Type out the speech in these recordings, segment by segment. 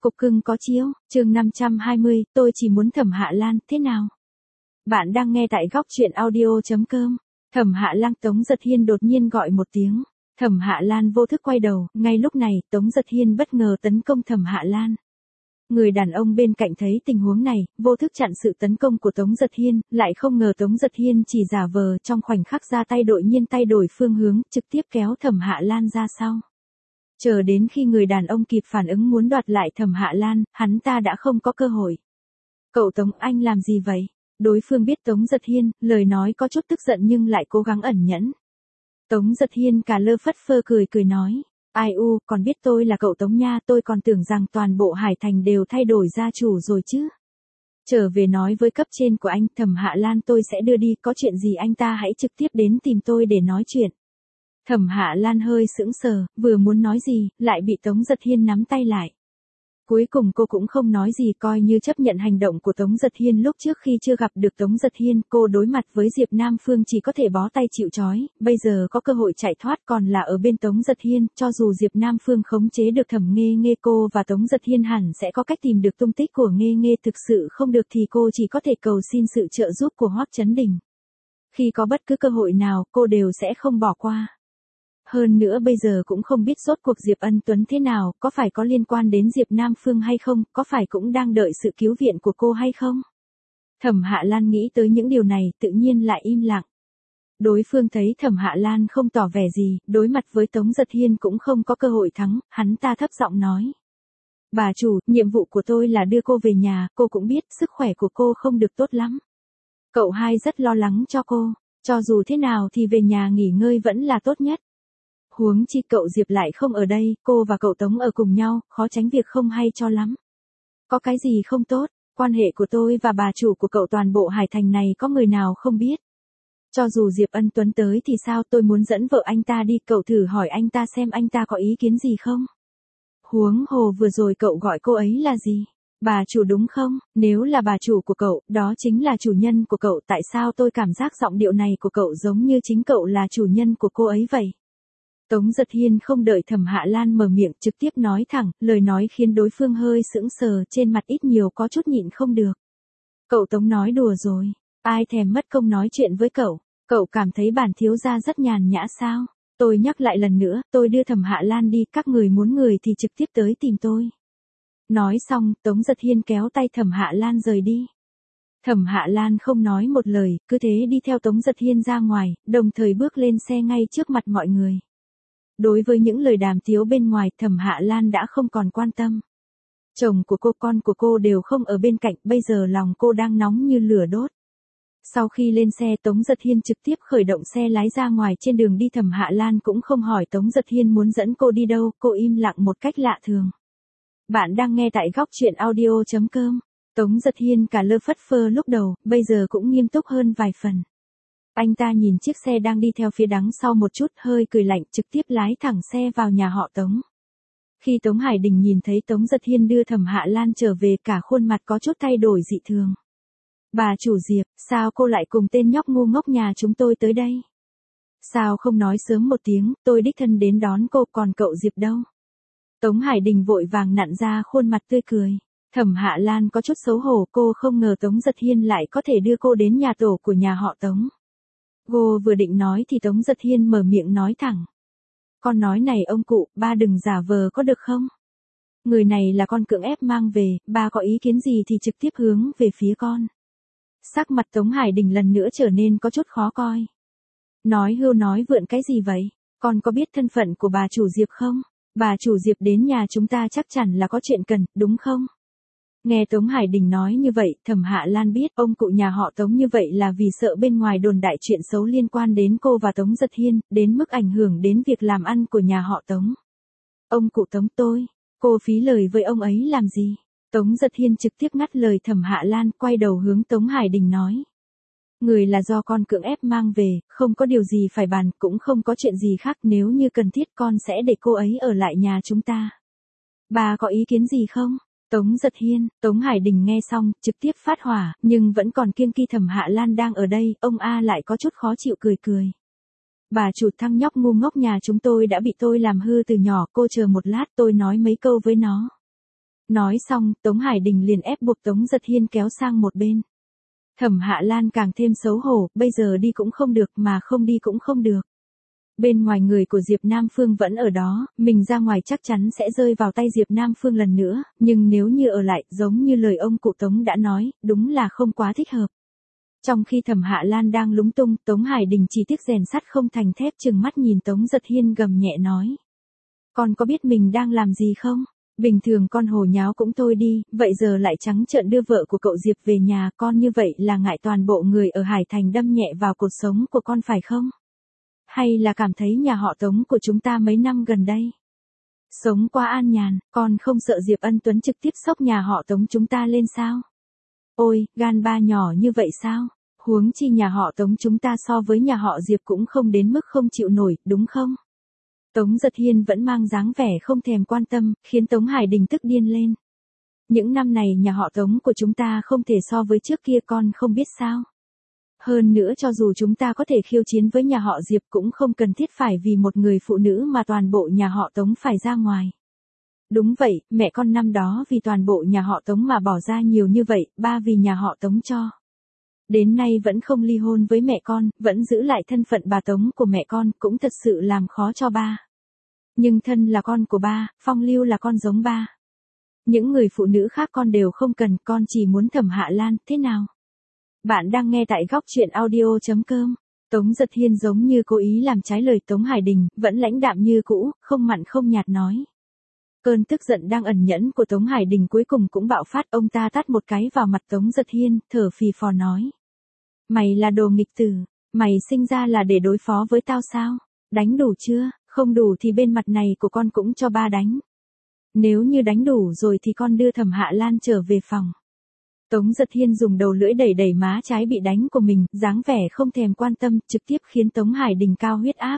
Cục cưng có chiếu, chương 520, tôi chỉ muốn Thẩm Hạ Lan, thế nào? Bạn đang nghe tại góc truyện audio.com. Thẩm Hạ Lan. Tống Giật Hiên đột nhiên gọi một tiếng. Thẩm Hạ Lan vô thức quay đầu, ngay lúc này, Tống Giật Hiên bất ngờ tấn công Thẩm Hạ Lan. Người đàn ông bên cạnh thấy tình huống này, vô thức chặn sự tấn công của Tống Giật Hiên, lại không ngờ Tống Giật Hiên chỉ giả vờ trong khoảnh khắc ra tay đột nhiên thay đổi phương hướng, trực tiếp kéo Thẩm Hạ Lan ra sau. Chờ đến khi người đàn ông kịp phản ứng muốn đoạt lại Thẩm Hạ Lan, hắn ta đã không có cơ hội. Cậu Tống, anh làm gì vậy? Đối phương biết Tống Giật Hiên, lời nói có chút tức giận nhưng lại cố gắng ẩn nhẫn. Tống Giật Hiên cả lơ phất phơ cười nói. Ai u, còn biết tôi là cậu Tống nha, tôi còn tưởng rằng toàn bộ Hải Thành đều thay đổi gia chủ rồi chứ. Trở về nói với cấp trên của anh, Thẩm Hạ Lan tôi sẽ đưa đi, có chuyện gì anh ta hãy trực tiếp đến tìm tôi để nói chuyện. Thẩm Hạ Lan hơi sững sờ, vừa muốn nói gì, lại bị Tống Giật Hiên nắm tay lại. Cuối cùng cô cũng không nói gì, coi như chấp nhận hành động của Tống Giật Hiên. Lúc trước khi chưa gặp được Tống Giật Hiên, cô đối mặt với Diệp Nam Phương chỉ có thể bó tay chịu trói, bây giờ có cơ hội chạy thoát còn là ở bên Tống Giật Hiên, cho dù Diệp Nam Phương khống chế được Thẩm Nghê Nghê, cô và Tống Giật Hiên hẳn sẽ có cách tìm được tung tích của Nghê Nghê, thực sự không được thì cô chỉ có thể cầu xin sự trợ giúp của Hoắc Chấn Đình. Khi có bất cứ cơ hội nào, cô đều sẽ không bỏ qua. Hơn nữa bây giờ cũng không biết rốt cuộc Diệp Ân Tuấn thế nào, có phải có liên quan đến Diệp Nam Phương hay không, có phải cũng đang đợi sự cứu viện của cô hay không? Thẩm Hạ Lan nghĩ tới những điều này, tự nhiên lại im lặng. Đối phương thấy Thẩm Hạ Lan không tỏ vẻ gì, đối mặt với Tống Giật Hiên cũng không có cơ hội thắng, hắn ta thấp giọng nói. Bà chủ, nhiệm vụ của tôi là đưa cô về nhà, cô cũng biết sức khỏe của cô không được tốt lắm. Cậu hai rất lo lắng cho cô, cho dù thế nào thì về nhà nghỉ ngơi vẫn là tốt nhất. Huống chi cậu Diệp lại không ở đây, cô và cậu Tống ở cùng nhau, khó tránh việc không hay cho lắm. Có cái gì không tốt, quan hệ của tôi và bà chủ của cậu toàn bộ Hải Thành này có người nào không biết. Cho dù Diệp Ân Tuấn tới thì sao, tôi muốn dẫn vợ anh ta đi, cậu thử hỏi anh ta xem anh ta có ý kiến gì không. Huống hồ vừa rồi cậu gọi cô ấy là gì? Bà chủ đúng không? Nếu là bà chủ của cậu, đó chính là chủ nhân của cậu, tại sao tôi cảm giác giọng điệu này của cậu giống như chính cậu là chủ nhân của cô ấy vậy? Tống Giật Hiên không đợi Thẩm Hạ Lan mở miệng, trực tiếp nói thẳng, lời nói khiến đối phương hơi sững sờ, trên mặt ít nhiều có chút nhịn không được. Cậu Tống nói đùa rồi, ai thèm mất công nói chuyện với cậu, cậu cảm thấy bản thiếu gia rất nhàn nhã sao? Tôi nhắc lại lần nữa, tôi đưa Thẩm Hạ Lan đi, các người muốn người thì trực tiếp tới tìm tôi. Nói xong, Tống Giật Hiên kéo tay Thẩm Hạ Lan rời đi. Thẩm Hạ Lan không nói một lời, cứ thế đi theo Tống Giật Hiên ra ngoài, đồng thời bước lên xe ngay trước mặt mọi người. Đối với những lời đàm tiếu bên ngoài, Thẩm Hạ Lan đã không còn quan tâm. Chồng của cô, con của cô đều không ở bên cạnh, bây giờ lòng cô đang nóng như lửa đốt. Sau khi lên xe, Tống Giật Hiên trực tiếp khởi động xe lái ra ngoài. Trên đường đi Thẩm Hạ Lan cũng không hỏi Tống Giật Hiên muốn dẫn cô đi đâu, cô im lặng một cách lạ thường. Bạn đang nghe tại góc truyện audio.com. Tống Giật Hiên cả lơ phất phơ lúc đầu, bây giờ cũng nghiêm túc hơn vài phần. Anh ta nhìn chiếc xe đang đi theo phía đằng sau một chút, hơi cười lạnh, trực tiếp lái thẳng xe vào nhà họ Tống. Khi Tống Hải Đình nhìn thấy Tống Giật Hiên đưa Thẩm Hạ Lan trở về, cả khuôn mặt có chút thay đổi dị thường. Bà chủ Diệp, sao cô lại cùng tên nhóc ngu ngốc nhà chúng tôi tới đây? Sao không nói sớm một tiếng, tôi đích thân đến đón cô, còn cậu Diệp đâu? Tống Hải Đình vội vàng nặn ra khuôn mặt tươi cười. Thẩm Hạ Lan có chút xấu hổ, cô không ngờ Tống Giật Hiên lại có thể đưa cô đến nhà tổ của nhà họ Tống. Cô vừa định nói thì Tống Giật Hiên mở miệng nói thẳng. Con nói này ông cụ, ba đừng giả vờ có được không? Người này là con cưỡng ép mang về, ba có ý kiến gì thì trực tiếp hướng về phía con. Sắc mặt Tống Hải Đình lần nữa trở nên có chút khó coi. Nói hưu nói vượn cái gì vậy? Con có biết thân phận của bà chủ Diệp không? Bà chủ Diệp đến nhà chúng ta chắc chắn là có chuyện cần, đúng không? Nghe Tống Hải Đình nói như vậy, Thẩm Hạ Lan biết ông cụ nhà họ Tống như vậy là vì sợ bên ngoài đồn đại chuyện xấu liên quan đến cô và Tống Giật Hiên, đến mức ảnh hưởng đến việc làm ăn của nhà họ Tống. Ông cụ Tống cô phí lời với ông ấy làm gì? Tống Giật Hiên trực tiếp ngắt lời Thẩm Hạ Lan, quay đầu hướng Tống Hải Đình nói. Người là do con cưỡng ép mang về, không có điều gì phải bàn, cũng không có chuyện gì khác, nếu như cần thiết con sẽ để cô ấy ở lại nhà chúng ta. Bà có ý kiến gì không? Tống Giật Hiên, Tống Hải Đình nghe xong, trực tiếp phát hỏa, nhưng vẫn còn kiêng kỵ Thẩm Hạ Lan đang ở đây, ông A lại có chút khó chịu cười. Bà chủ, thằng nhóc ngu ngốc nhà chúng tôi đã bị tôi làm hư từ nhỏ, cô chờ một lát tôi nói mấy câu với nó. Nói xong, Tống Hải Đình liền ép buộc Tống Giật Hiên kéo sang một bên. Thẩm Hạ Lan càng thêm xấu hổ, bây giờ đi cũng không được mà không đi cũng không được. Bên ngoài người của Diệp Nam Phương vẫn ở đó, mình ra ngoài chắc chắn sẽ rơi vào tay Diệp Nam Phương lần nữa, nhưng nếu như ở lại, giống như lời ông cụ Tống đã nói, đúng là không quá thích hợp. Trong khi Thẩm Hạ Lan đang lúng tung, Tống Hải Đình chỉ tiếc rèn sắt không thành thép, trừng mắt nhìn Tống Giật Hiên gầm nhẹ nói. Con có biết mình đang làm gì không? Bình thường con hồ nháo cũng thôi đi, vậy giờ lại trắng trợn đưa vợ của cậu Diệp về nhà, con như vậy là ngại toàn bộ người ở Hải Thành đâm nhẹ vào cuộc sống của con phải không? Hay là cảm thấy nhà họ Tống của chúng ta mấy năm gần đây sống quá an nhàn, con không sợ Diệp Ân Tuấn trực tiếp xốc nhà họ Tống chúng ta lên sao? Ôi, gan ba nhỏ như vậy sao? Huống chi nhà họ Tống chúng ta so với nhà họ Diệp cũng không đến mức không chịu nổi, đúng không? Tống Giật Hiên vẫn mang dáng vẻ không thèm quan tâm, khiến Tống Hải Đình tức điên lên. Những năm này nhà họ Tống của chúng ta không thể so với trước kia, con không biết sao? Hơn nữa cho dù chúng ta có thể khiêu chiến với nhà họ Diệp cũng không cần thiết phải vì một người phụ nữ mà toàn bộ nhà họ Tống phải ra ngoài. Đúng vậy, mẹ con năm đó vì toàn bộ nhà họ Tống mà bỏ ra nhiều như vậy, ba vì nhà họ Tống cho. Đến nay vẫn không ly hôn với mẹ con, vẫn giữ lại thân phận bà Tống của mẹ con, cũng thật sự làm khó cho ba. Nhưng thân là con của ba, phong lưu là con giống ba. Những người phụ nữ khác con đều không cần, con chỉ muốn Thẩm Hạ Lan, thế nào? Bạn đang nghe tại góc truyện audio.com. Tống Giật Hiên giống như cố ý làm trái lời Tống Hải Đình, vẫn lãnh đạm như cũ, không mặn không nhạt nói. Cơn tức giận đang ẩn nhẫn của Tống Hải Đình cuối cùng cũng bạo phát, ông ta tát một cái vào mặt Tống Giật Hiên, thở phì phò nói. Mày là đồ nghịch tử, mày sinh ra là để đối phó với tao sao? Đánh đủ chưa? Không đủ thì bên mặt này của con cũng cho ba đánh. Nếu như đánh đủ rồi thì con đưa Thẩm Hạ Lan trở về phòng. Tống Giật Hiên dùng đầu lưỡi đẩy đẩy má trái bị đánh của mình, dáng vẻ không thèm quan tâm, trực tiếp khiến Tống Hải Đình cao huyết áp.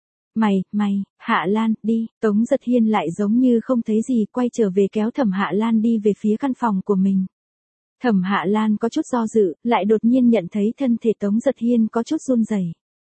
Mày, Hạ Lan, đi, Tống Giật Hiên lại giống như không thấy gì, quay trở về kéo Thẩm Hạ Lan đi về phía căn phòng của mình. Thẩm Hạ Lan có chút do dự, lại đột nhiên nhận thấy thân thể Tống Giật Hiên có chút run rẩy.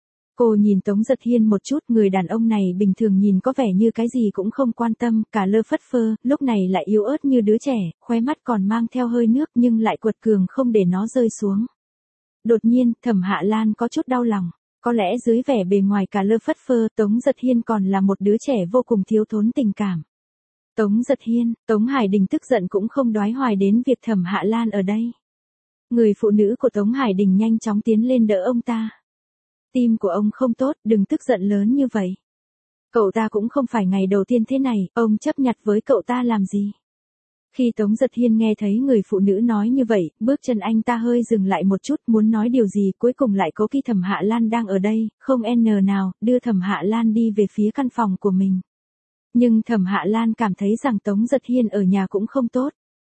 Cô nhìn Tống Giật Hiên một chút, người đàn ông này bình thường nhìn có vẻ như cái gì cũng không quan tâm, cả lơ phất phơ, lúc này lại yếu ớt như đứa trẻ, khóe mắt còn mang theo hơi nước nhưng lại quật cường không để nó rơi xuống. Đột nhiên, Thẩm Hạ Lan có chút đau lòng. Có lẽ dưới vẻ bề ngoài cả lơ phất phơ, Tống Giật Hiên còn là một đứa trẻ vô cùng thiếu thốn tình cảm. Tống Giật Hiên, Tống Hải Đình tức giận cũng không đoái hoài đến việc Thẩm Hạ Lan ở đây. Người phụ nữ của Tống Hải Đình nhanh chóng tiến lên đỡ ông ta. Tim của ông không tốt, đừng tức giận lớn như vậy. Cậu ta cũng không phải ngày đầu tiên thế này, ông chấp nhặt với cậu ta làm gì? Khi Tống Giật Hiên nghe thấy người phụ nữ nói như vậy, bước chân anh ta hơi dừng lại một chút, muốn nói điều gì, cuối cùng lại cố kỵ Thẩm Hạ Lan đang ở đây, không nào, đưa Thẩm Hạ Lan đi về phía căn phòng của mình. Nhưng Thẩm Hạ Lan cảm thấy rằng Tống Giật Hiên ở nhà cũng không tốt.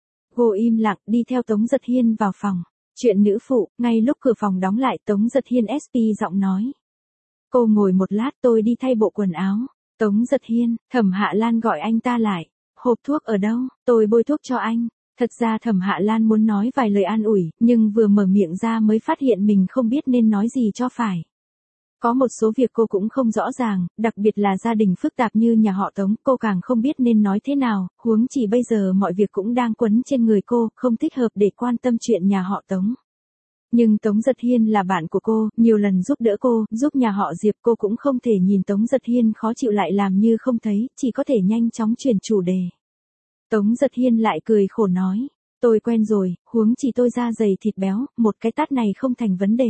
Cô im lặng đi theo Tống Giật Hiên vào phòng. Chuyện nữ phụ, ngay lúc cửa phòng đóng lại, Tống Giật Hiên SP giọng nói. Cô ngồi một lát, tôi đi thay bộ quần áo. Tống Giật Hiên, Thẩm Hạ Lan gọi anh ta lại. Hộp thuốc ở đâu, tôi bôi thuốc cho anh. Thật ra Thẩm Hạ Lan muốn nói vài lời an ủi, nhưng vừa mở miệng ra mới phát hiện mình không biết nên nói gì cho phải. Có một số việc cô cũng không rõ ràng, đặc biệt là gia đình phức tạp như nhà họ Tống, cô càng không biết nên nói thế nào, huống chỉ bây giờ mọi việc cũng đang quấn trên người cô, không thích hợp để quan tâm chuyện nhà họ Tống. Nhưng Tống Giật Hiên là bạn của cô, nhiều lần giúp đỡ cô, giúp nhà họ Diệp, cô cũng không thể nhìn Tống Giật Hiên khó chịu lại làm như không thấy, chỉ có thể nhanh chóng chuyển chủ đề. Tống Giật Hiên lại cười khổ nói, tôi quen rồi, huống chỉ tôi da dày thịt béo, một cái tát này không thành vấn đề.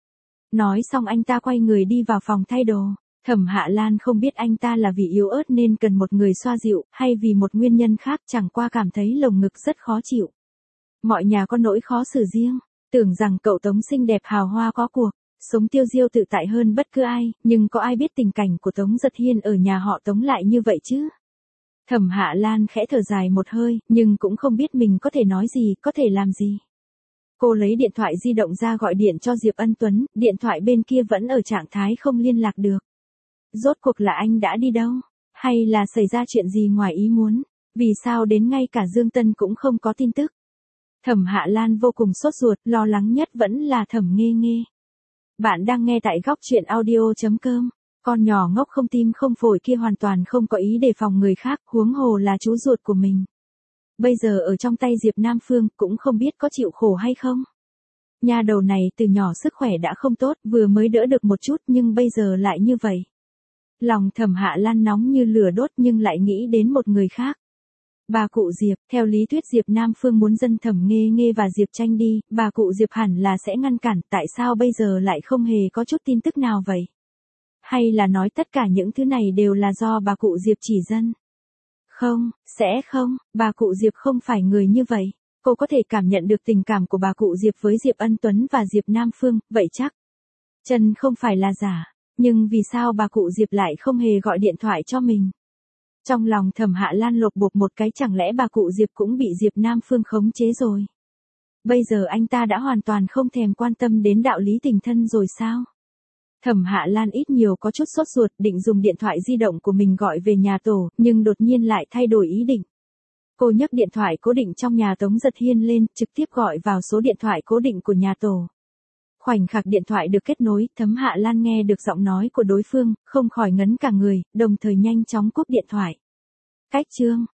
Nói xong anh ta quay người đi vào phòng thay đồ. Thẩm Hạ Lan không biết anh ta là vì yếu ớt nên cần một người xoa dịu, hay vì một nguyên nhân khác, chẳng qua cảm thấy lồng ngực rất khó chịu. Mọi nhà có nỗi khó xử riêng, tưởng rằng cậu Tống xinh đẹp hào hoa có cuộc, sống tiêu diêu tự tại hơn bất cứ ai, nhưng có ai biết tình cảnh của Tống Giật Hiên ở nhà họ Tống lại như vậy chứ? Thẩm Hạ Lan khẽ thở dài một hơi, nhưng cũng không biết mình có thể nói gì, có thể làm gì. Cô lấy điện thoại di động ra gọi điện cho Diệp Ân Tuấn, điện thoại bên kia vẫn ở trạng thái không liên lạc được. Rốt cuộc là anh đã đi đâu? Hay là xảy ra chuyện gì ngoài ý muốn? Vì sao đến ngay cả Dương Tân cũng không có tin tức? Thẩm Hạ Lan vô cùng sốt ruột, lo lắng nhất vẫn là Thẩm Nghê Nghê. Bạn đang nghe tại góc truyện audio.com. Con nhỏ ngốc không tim không phổi kia hoàn toàn không có ý đề phòng người khác, huống hồ là chú ruột của mình. bây giờ ở trong tay Diệp Nam Phương cũng không biết có chịu khổ hay không. Nha đầu này từ nhỏ sức khỏe đã không tốt, vừa mới đỡ được một chút nhưng bây giờ lại như vậy. Lòng Thẩm Hạ Lan nóng như lửa đốt nhưng lại nghĩ đến một người khác. Bà cụ Diệp, theo lý thuyết Diệp Nam Phương muốn dân Thẩm Nghê Nghê và Diệp Tranh đi, bà cụ Diệp hẳn là sẽ ngăn cản, tại sao bây giờ lại không hề có chút tin tức nào vậy? Hay là nói tất cả những thứ này đều là do bà cụ Diệp chỉ dân? Không, sẽ không, bà cụ Diệp không phải người như vậy. Cô có thể cảm nhận được tình cảm của bà cụ Diệp với Diệp Ân Tuấn và Diệp Nam Phương, vậy chắc. Chân không phải là giả, nhưng vì sao bà cụ Diệp lại không hề gọi điện thoại cho mình? Trong lòng Thẩm Hạ Lan lột bột một cái, chẳng lẽ bà cụ Diệp cũng bị Diệp Nam Phương khống chế rồi? Bây giờ anh ta đã hoàn toàn không thèm quan tâm đến đạo lý tình thân rồi sao? Thẩm Hạ Lan ít nhiều có chút sốt ruột, định dùng điện thoại di động của mình gọi về nhà tổ, nhưng đột nhiên lại thay đổi ý định. Cô nhấc điện thoại cố định trong nhà Tống Giật Hiên lên, trực tiếp gọi vào số điện thoại cố định của nhà tổ. Khoảnh khắc điện thoại được kết nối, Thẩm Hạ Lan nghe được giọng nói của đối phương, không khỏi ngấn cả người, đồng thời nhanh chóng cúp điện thoại. Cách chương